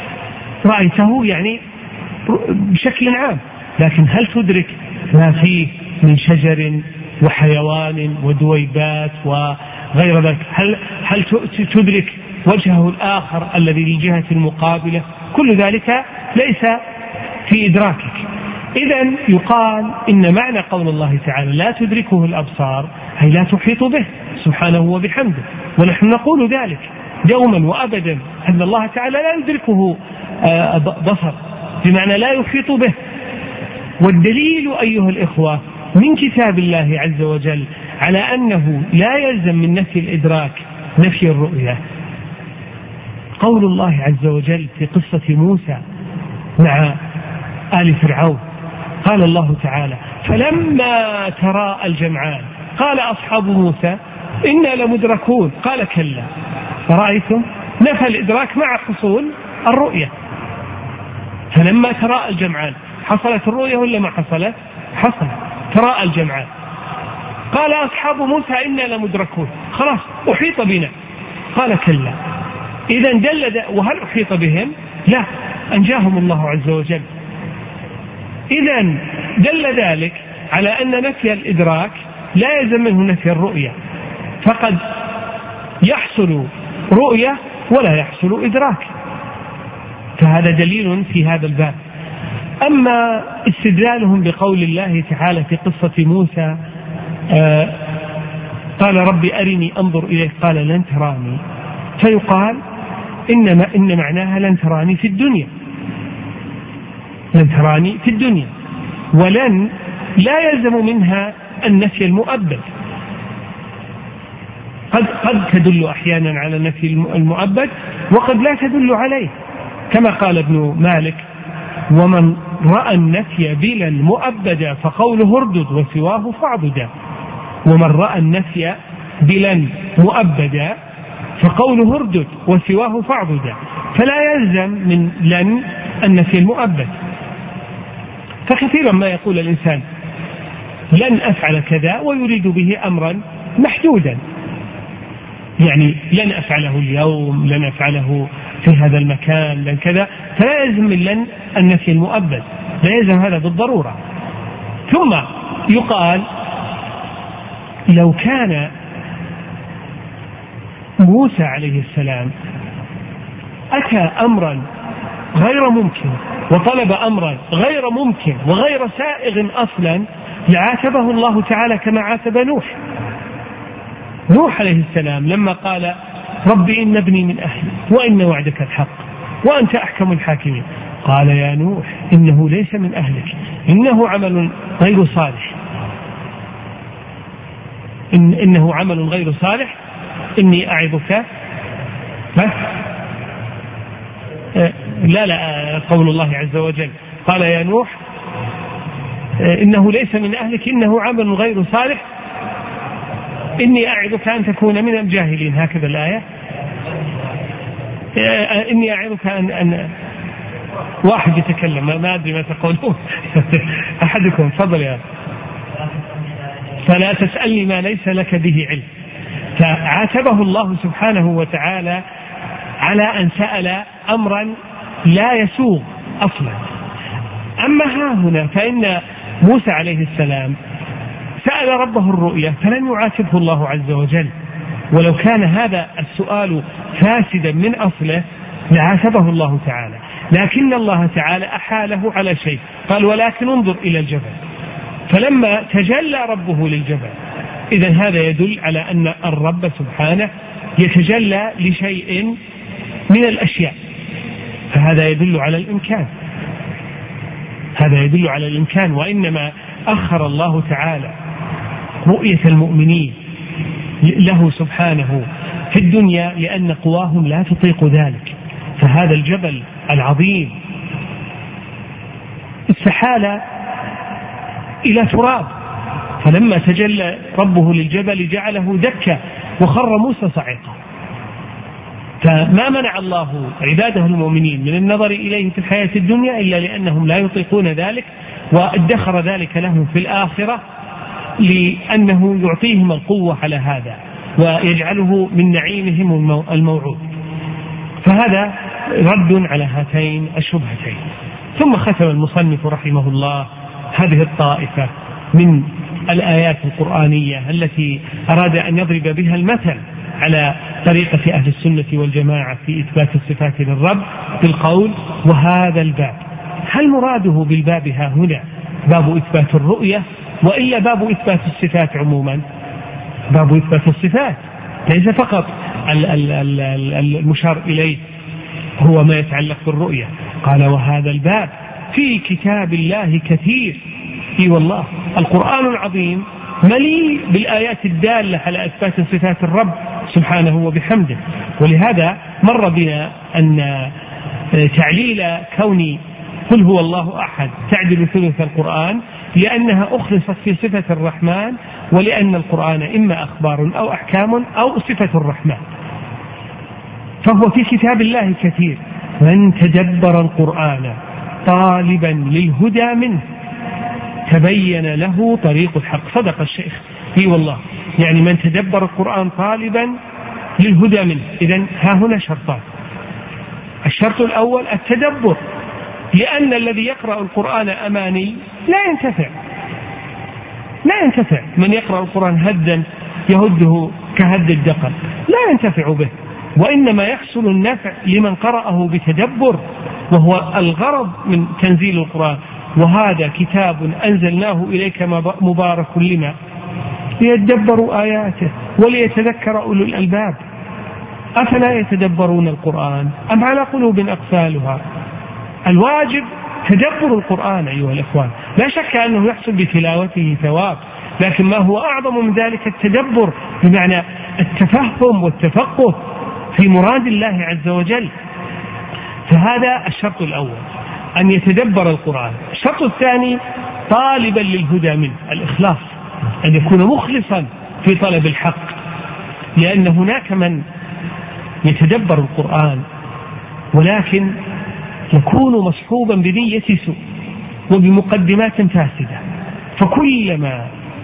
رأيته يعني بشكل عام، لكن هل تدرك ما فيه من شجر وحيوان ودويبات وغير ذلك؟ هل, هل تدرك وجهه الآخر الذي للجهة المقابلة؟ كل ذلك ليس في إدراكك. إذن يقال إن معنى قول الله تعالى لا تدركه الأبصار أي لا تحيط به سبحانه وبحمده، ونحن نقول ذلك دوما وأبدا أن الله تعالى لا يدركه بصر، بمعنى لا يحيط به. والدليل أيها الإخوة من كتاب الله عز وجل على أنه لا يلزم من نفي الإدراك نفي الرؤية قول الله عز وجل في قصة موسى مع آل فرعون. قال الله تعالى فلما تراءى الجمعان قال أصحاب موسى إنا لمدركون قال كلا. فرأيتم نفى الإدراك مع حصول الرؤية. فلما تراءى الجمعان حصلت الرؤية ولا ما حصلت؟ حصلت، تراءى الجمعان. قال أصحاب موسى إنا لمدركون، خلاص أحيط بنا. قال كلا. إذا دل، وهل أحيط بهم؟ لا، أنجاهم الله عز وجل. إذا دل ذلك على أن نفي الإدراك لا يلزم منه نفي الرؤية، فقد يحصل رؤية ولا يحصل إدراك، فهذا دليل في هذا الباب. أما استدلالهم بقول الله تعالى في قصة موسى آه قال ربي أرني أنظر إليك قال لن تراني، فيقال إنما إن معناها لن تراني في الدنيا، لن تراني في الدنيا. ولن لا يلزم منها النفي المؤبد، قد قد تدل أحيانا على النفي المؤبد وقد لا تدل عليه، كما قال ابن مالك ومن رأى النفي بلا مؤبدا فقوله اردد وسواه فاعبدا. ومن رأى النفي بلا مؤبدا فقوله اردد وسواه فاعبد، فلا يلزم من لن النفي المؤبد. فكثيرا ما يقول الإنسان لن أفعل كذا ويريد به أمرا محدودا، يعني لن أفعله اليوم، لن أفعله في هذا المكان، لن كذا، فلا يلزم من لن النفي المؤبد، لا يلزم هذا بالضرورة. ثم يقال لو كان موسى عليه السلام أتى أمرا غير ممكن وطلب أمرا غير ممكن وغير سائغ أصلا لعاتبه الله تعالى كما عاتب نوح. نوح عليه السلام لما قال رب إن ابني من أهلي وإن وعدك الحق وأنت أحكم الحاكمين، قال يا نوح إنه ليس من أهلك إنه عمل غير صالح إن إنه عمل غير صالح إني أعظك لا لا قول الله عز وجل قال يا نوح إنه ليس من أهلك إنه عمل غير صالح إني أعظك أن تكون من الجاهلين، هكذا الآية. إني أعظك أن, أن واحد يتكلم ما أدري ما تقولون أحدكم فضل يا فلا تسألني ما ليس لك به علم. فعاتبه الله سبحانه وتعالى على أن سأل أمرا لا يسوغ أصلا. أما ها هنا فإن موسى عليه السلام سأل ربه الرؤية فلم يعاتبه الله عز وجل، ولو كان هذا السؤال فاسدا من أصله لعاتبه الله تعالى، لكن الله تعالى أحاله على شيء، قال ولكن انظر إلى الجبل، فلما تجلى ربه للجبل إذن هذا يدل على أن الرب سبحانه يتجلى لشيء من الأشياء، فهذا يدل على الإمكان، هذا يدل على الإمكان. وإنما أخر الله تعالى رؤية المؤمنين له سبحانه في الدنيا لأن قواهم لا تطيق ذلك، فهذا الجبل العظيم استحال إلى تراب، فلما تجلى ربه للجبل جعله دكا وخر موسى صعقا. فما منع الله عباده المؤمنين من النظر إليه في الحياة الدنيا إلا لأنهم لا يطيقون ذلك، وادخر ذلك لهم في الآخرة لأنه يعطيهم القوة على هذا ويجعله من نعيمهم الموعود. فهذا رد على هاتين الشبهتين. ثم ختم المصنف رحمه الله هذه الطائفة من الآيات القرآنية التي أراد أن يضرب بها المثل على طريقة أهل السنة والجماعة في إثبات الصفات للرب بالقول وهذا الباب. هل مراده بالباب ها هنا باب إثبات الرؤية وإلا باب إثبات الصفات عموما؟ باب إثبات الصفات، ليس فقط المشار إليه هو ما يتعلق بالرؤية. قال وهذا الباب في كتاب الله كثير، اي والله القرآن العظيم مليء بالآيات الدالة على إثبات صفات الرب سبحانه وبحمده. ولهذا مر بنا أن تعليل كون قل هو الله أحد تعدل ثلث القرآن لأنها أخلصت في صفة الرحمن، ولأن القرآن إما أخبار أو أحكام أو صفة الرحمن، فهو في كتاب الله كثير. من تدبر القرآن طالبا للهدى منه تبين له طريق الحق. صدق الشيخ اي والله، يعني من تدبر القرآن طالبا للهدى منه. إذن ها هنا شرطان. الشرط الأول التدبر، لأن الذي يقرأ القرآن أماني لا ينتفع، لا ينتفع. من يقرأ القرآن هدا يهده كهد الدقل لا ينتفع به، وإنما يحصل النفع لمن قرأه بتدبر، وهو الغرض من تنزيل القرآن. وهذا كتاب أنزلناه إليك مبارك لما ليتدبروا آياته وليتذكر أولو الألباب أفلا يتدبرون القرآن أم على قلوب أقفالها. الواجب تدبر القرآن أيها الأخوان، لا شك أنه يحصل بتلاوته ثواب، لكن ما هو أعظم من ذلك التدبر بمعنى التفهم والتفقه في مراد الله عز وجل. فهذا الشرط الأول أن يتدبر القرآن. الشرط الثاني طالبا للهدى منه، الإخلاص، أن يكون مخلصا في طلب الحق، لأن هناك من يتدبر القرآن، ولكن يكون مصحوبا بنية سوء وبمقدمات فاسدة، فكلما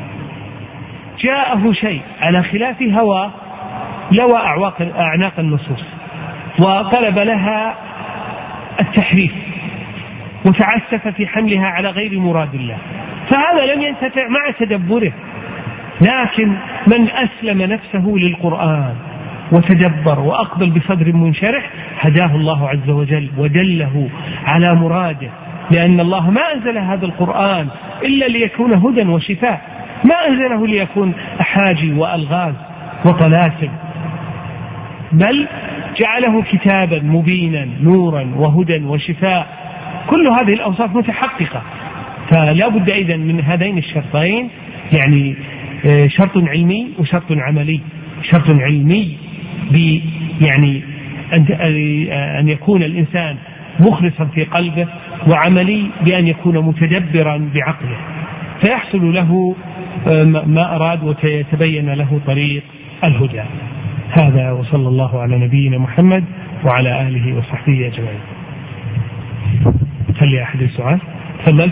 جاءه شيء على خلاف هواه لوى أعناق النصوص وطلب لها التحريف وتعسف في حملها على غير مراد الله، فهذا لم ينتفع مع تدبره. لكن من أسلم نفسه للقرآن وتدبر وأقبل بصدر منشرح هداه الله عز وجل ودله على مراده، لأن الله ما أنزل هذا القرآن إلا ليكون هدى وشفاء، ما أنزله ليكون أحاجي وألغاز وطلاسم، بل جعله كتابا مبينا نورا وهدى وشفاء، كل هذه الأوصاف متحققة. فلا بد إذن من هذين الشرطين، يعني شرط علمي وشرط عملي. شرط علمي يعني أن يكون الإنسان مخلصا في قلبه، وعملي بأن يكون متدبرا بعقله فيحصل له ما أراد ويتبين له طريق الهدى. هذا، وصلى الله على نبينا محمد وعلى آله وصحبه أجمعين. هل أحد السؤال؟ تفضل.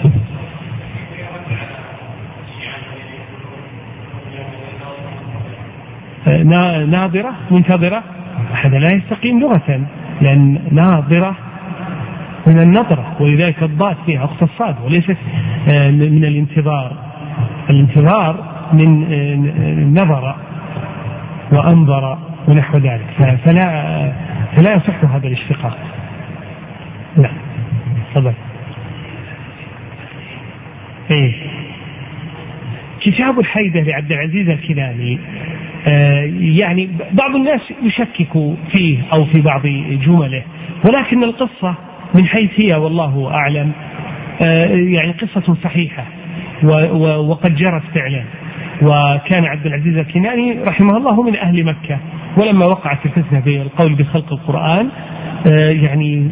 ناظرة منتظرة، هذا لا يستقيم لغة، لأن ناظرة من النظرة، ولذلك الضاد فيها أخت الصاد وليست من الانتظار. الانتظار من نظر وأنظر ونحو ذلك، فلا فلا يصح هذا الاشتقاق. لا تفضل. إيه كتاب الحيدة لعبد العزيز الكناني، آه يعني بعض الناس يشكك فيه أو في بعض جمله، ولكن القصة من حيث هي والله أعلم آه يعني قصة صحيحة وقد جرت فعلا. وكان عبد العزيز الكناني رحمه الله من أهل مكة، ولما وقعت الفتنة بالقول بخلق القرآن آه يعني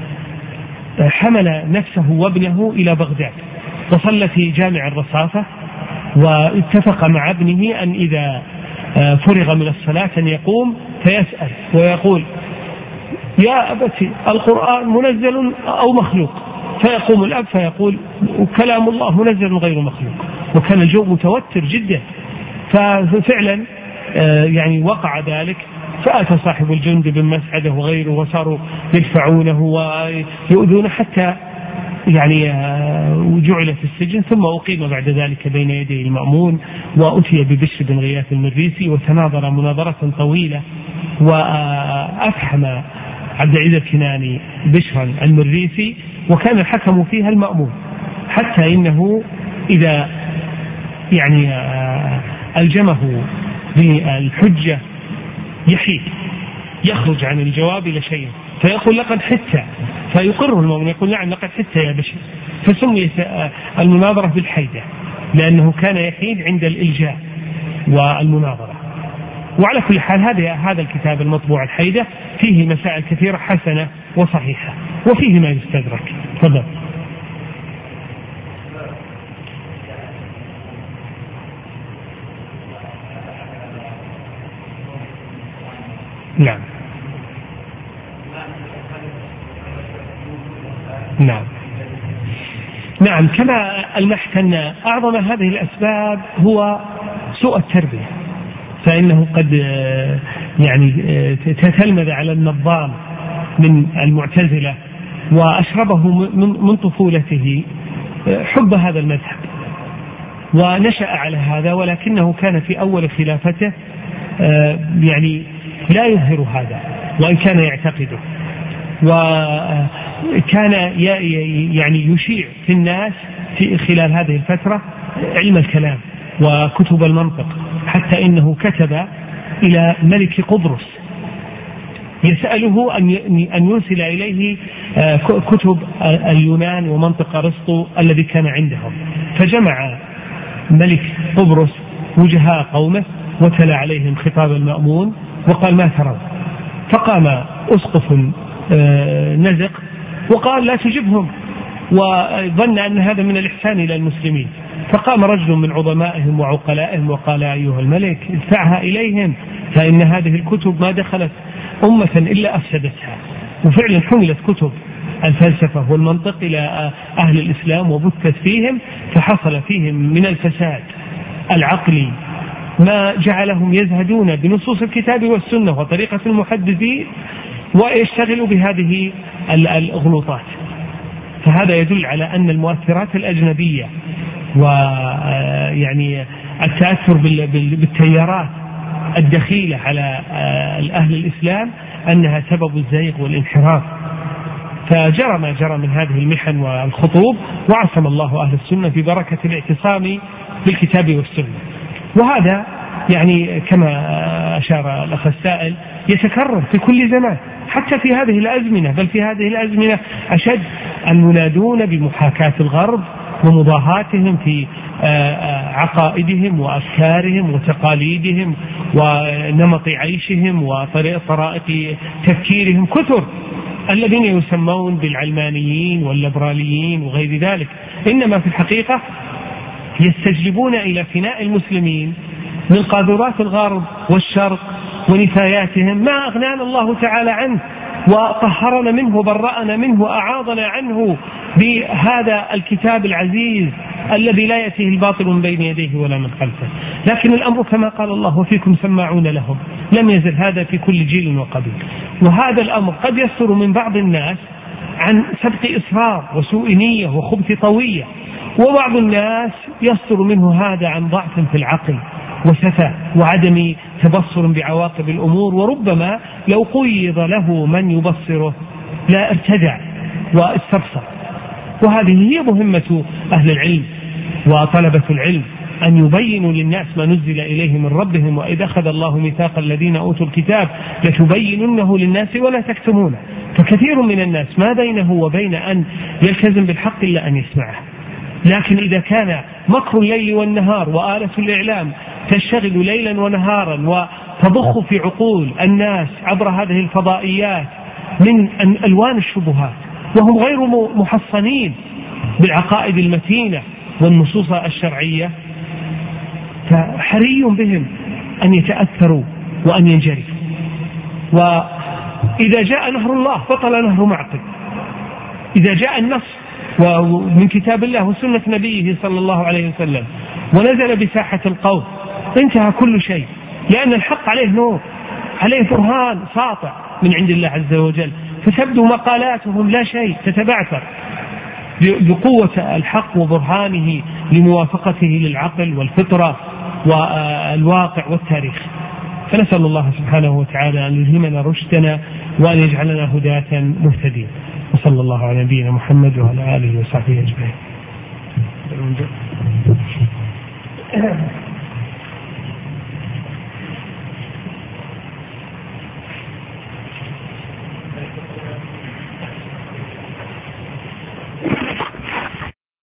حمل نفسه وابنه إلى بغداد وصلى في جامع الرصافة، واتفق مع ابنه أن إذا فرغ من الصلاة أن يقوم فيسأل ويقول: يا أبتي القرآن منزل أو مخلوق؟ فيقوم الأب فيقول: كلام الله منزل غير مخلوق. وكان الجو متوتر جدا، ففعلا يعني وقع ذلك، فأتى صاحب الجند بن مسعدة وغيره وصاروا يدفعونه ويؤذونه حتى يعني جعل في السجن، ثم أقيم بعد ذلك بين يدي المأمون، وأتي ببشر بن غياث المريسي وتناظر مناظرة طويلة، وأفحم عبد العزيز الكناني بشرا المريسي، وكان الحكم فيها المأمون، حتى إنه إذا يعني ألجمه بالحجة يحيد يخرج عن الجواب إلى شيء، فيقول: لقد حدت، فيقر المؤمن يقول: نعم لقد حدت يا بشر. فسميت المناظرة بالحيدة لأنه كان يحيد عند الإلجاء والمناظرة. وعلى كل حال هذا هذا الكتاب المطبوع الحيدة فيه مسائل كثيرة حسنة وصحيحة، وفيه ما يستدرك. تفضل. نعم نعم نعم كما ألمحت أن أعظم هذه الأسباب هو سوء التربية، فإنه قد يعني تتلمذ على النظام من المعتزلة وأشربه من طفولته حب هذا المذهب ونشأ على هذا، ولكنه كان في أول خلافته يعني لا يظهر هذا وإن كان يعتقده، وكان يعني يشيع في الناس في خلال هذه الفترة علم الكلام وكتب المنطق، حتى إنه كتب إلى ملك قبرص يسأله أن يرسل إليه كتب اليونان ومنطق أرسطو الذي كان عندهم، فجمع ملك قبرص وجهاء قومه وتلا عليهم خطاب المأمون وقال: ما ترون؟ فقام أسقف نزق وقال: لا تجبهم، وظن أن هذا من الإحسان إلى المسلمين. فقام رجل من عظمائهم وعقلائهم وقال: أيها الملك ادفعها إليهم، فإن هذه الكتب ما دخلت أمة إلا أفسدتها. وفعلا حملت كتب الفلسفة والمنطق إلى أهل الإسلام وبثت فيهم، فحصل فيهم من الفساد العقلي ما جعلهم يزهدون بنصوص الكتاب والسنة وطريقة المحدثين ويشتغلوا بهذه الغلطات. فهذا يدل على أن المؤثرات الأجنبية ويعني التأثر بالتيارات الدخيلة على أهل الإسلام أنها سبب الزيغ والانحراف. فجرى ما جرى من هذه المحن والخطوب، وعصم الله أهل السنة ببركة الاعتصام بالكتاب والسنة. وهذا يعني كما أشار الأخ السائل يتكرر في كل زمان، حتى في هذه الأزمنة، بل في هذه الأزمنة أشد المنادون بمحاكاة الغرب ومضاهاتهم في عقائدهم وأفكارهم وتقاليدهم ونمط عيشهم وطرائق تفكيرهم كثر الذين يسمون بالعلمانيين والليبراليين وغير ذلك، إنما في الحقيقة يستجلبون إلى فناء المسلمين من قاذورات الغرب والشرق ونفاياتهم ما أغنانا الله تعالى عنه وطهرنا منه وبرأنا منه وأعاضنا عنه بهذا الكتاب العزيز الذي لا يأتيه الباطل من بين يديه ولا من خلفه. لكن الأمر كما قال الله وفيكم سماعون لهم، لم يزل هذا في كل جيل وقبيل. وهذا الأمر قد يصدر من بعض الناس عن سبق إصرار وسوء نية وخبث طوية، وبعض الناس يصدر منه هذا عن ضعف في العقل وسفة وعدم تبصر بعواقب الأمور، وربما لو قيض له من يبصره لا ارتدع واستبصر. وهذه هي مهمة أهل العلم وطلبة العلم، أن يبينوا للناس ما نزل إليه من ربهم. وإذا أخذ الله ميثاق الذين أوتوا الكتاب لتبيننه للناس ولا تكتمونه. فكثير من الناس ما بينه وبين أن يلتزم بالحق إلا أن يسمعه. لكن إذا كان مكر الليل والنهار وآلة الإعلام تشتغل ليلا ونهارا وتضخ في عقول الناس عبر هذه الفضائيات من ألوان الشبهات وهم غير محصنين بالعقائد المتينة والنصوص الشرعية، فحري بهم أن يتأثروا وأن ينجرفوا. وإذا جاء نهر الله بطل نهر معقل. إذا جاء النص ومن كتاب الله وسنة نبيه صلى الله عليه وسلم ونزل بساحة القوم انتهى كل شيء، لأن الحق عليه نور، عليه برهان ساطع من عند الله عز وجل، فتبدو مقالاتهم لا شيء، تتبعثر بقوة الحق وبرهانه لموافقته للعقل والفطرة والواقع والتاريخ. فنسأل الله سبحانه وتعالى أن يلهمنا رشدنا وأن يجعلنا هداة مهتدين. وصلى الله على نبينا محمد وعلى آله وصحبه أجمعين.